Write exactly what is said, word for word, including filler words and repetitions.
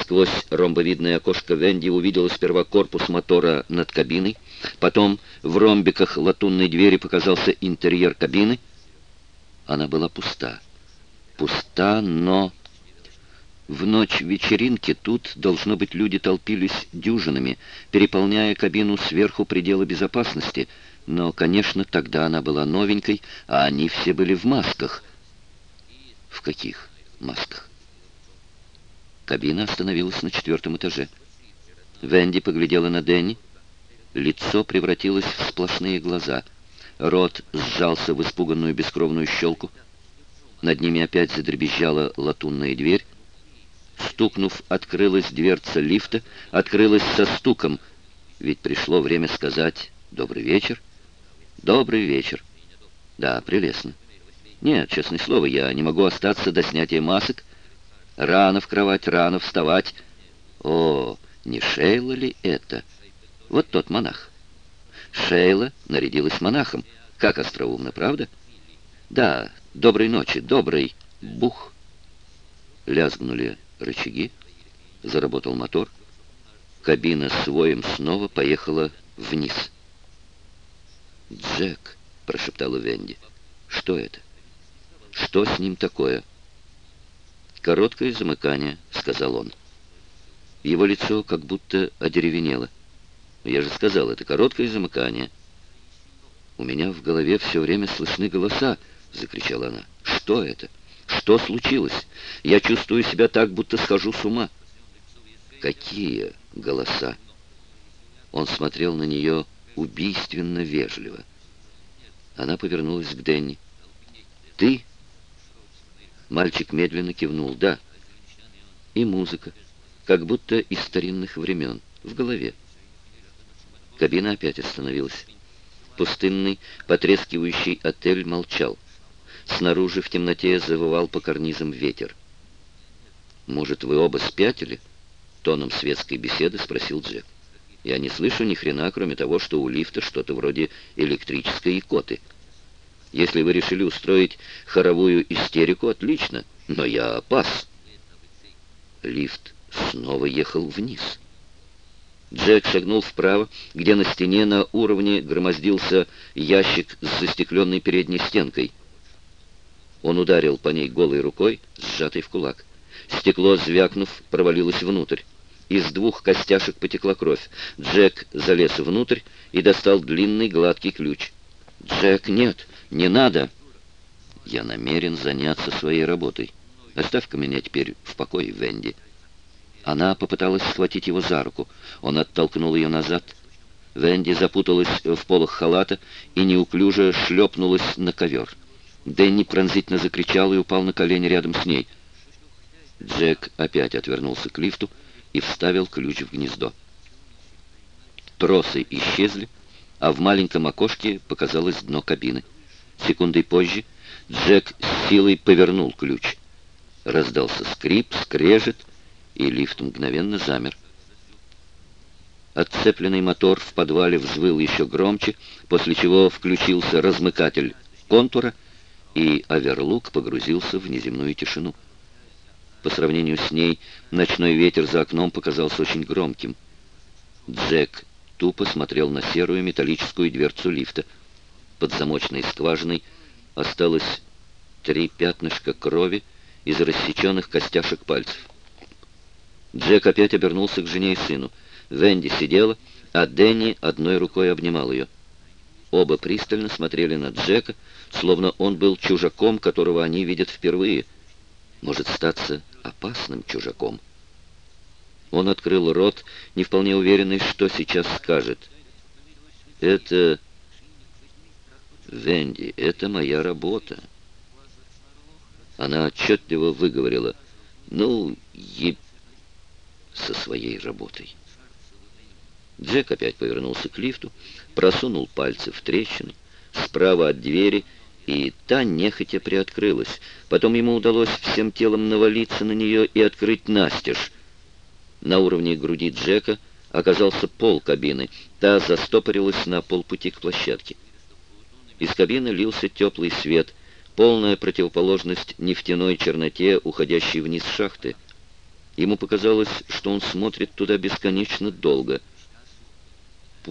Сквозь ромбовидное окошко Венди увидела сперва корпус мотора над кабиной, потом в ромбиках латунной двери показался интерьер кабины. Она была пуста. Пуста, но... В ночь вечеринки тут, должно быть, люди толпились дюжинами, переполняя кабину сверху предела безопасности, но, конечно, тогда она была новенькой, а они все были в масках. В каких масках? Кабина остановилась на четвертом этаже. Венди поглядела на Дэнни. Лицо превратилось в сплошные глаза. Рот сжался в испуганную бескровную щелку. Над ними опять задребезжала латунная дверь. Стукнув, открылась дверца лифта, открылась со стуком. Ведь пришло время сказать «добрый вечер». «Добрый вечер». Да, прелестно. Нет, честное слово, я не могу остаться до снятия масок. Рано в кровать, рано вставать. О, не Шейла ли это? Вот тот монах. Шейла нарядилась монахом. Как остроумно, правда? Да, доброй ночи, добрый. Бух. Лязгнули рычаги. Заработал мотор. Кабина с воем снова поехала вниз. «Джек», — прошептала Венди. «Что это? Что с ним такое?» «Короткое замыкание», — сказал он. Его лицо как будто одеревенело. «Я же сказал, это короткое замыкание». «У меня в голове все время слышны голоса», — закричала она. «Что это? Что случилось? Я чувствую себя так, будто схожу с ума». «Какие голоса?» Он смотрел на нее убийственно вежливо. Она повернулась к Дэнни. «Ты?» Мальчик медленно кивнул. «Да». И музыка, как будто из старинных времен, в голове. Кабина опять остановилась. Пустынный, потрескивающий отель молчал. Снаружи в темноте завывал по карнизам ветер. «Может, вы оба спятили?» — тоном светской беседы спросил Джек. «Я не слышу ни хрена, кроме того, что у лифта что-то вроде электрической икоты. Если вы решили устроить хоровую истерику, отлично, но я пас». Лифт снова ехал вниз. Джек шагнул вправо, где на стене на уровне громоздился ящик с застекленной передней стенкой. Он ударил по ней голой рукой, сжатой в кулак. Стекло, звякнув, провалилось внутрь. Из двух костяшек потекла кровь. Джек залез внутрь и достал длинный гладкий ключ. «Джек, нет, не надо!» «Я намерен заняться своей работой. Оставь-ка меня теперь в покое, Венди». Она попыталась схватить его за руку. Он оттолкнул ее назад. Венди запуталась в полах халата и неуклюже шлепнулась на ковер. Дэнни пронзительно закричал и упал на колени рядом с ней. Джек опять отвернулся к лифту и вставил ключ в гнездо. Тросы исчезли, а в маленьком окошке показалось дно кабины. Секундой позже Джек с силой повернул ключ. Раздался скрип, скрежет, и лифт мгновенно замер. Отцепленный мотор в подвале взвыл еще громче, после чего включился размыкатель контура, и оверлук погрузился в неземную тишину. По сравнению с ней ночной ветер за окном показался очень громким. Джек тупо смотрел на серую металлическую дверцу лифта. Под замочной скважиной осталось три пятнышка крови из рассеченных костяшек пальцев. Джек опять обернулся к жене и сыну. Венди сидела, а Дэнни одной рукой обнимал ее. Оба пристально смотрели на Джека, словно он был чужаком, которого они видят впервые. Может статься опасным чужаком. Он открыл рот, не вполне уверенный, что сейчас скажет. «Это... Венди, это моя работа». Она отчетливо выговорила: «Ну, еб... со своей работой». Джек опять повернулся к лифту, просунул пальцы в трещины, справа от двери, и та нехотя приоткрылась. Потом ему удалось всем телом навалиться на нее и открыть настежь. На уровне груди Джека оказался пол кабины. Та застопорилась на полпути к площадке. Из кабины лился теплый свет, полная противоположность нефтяной черноте, уходящей вниз шахты. Ему показалось, что он смотрит туда бесконечно долго.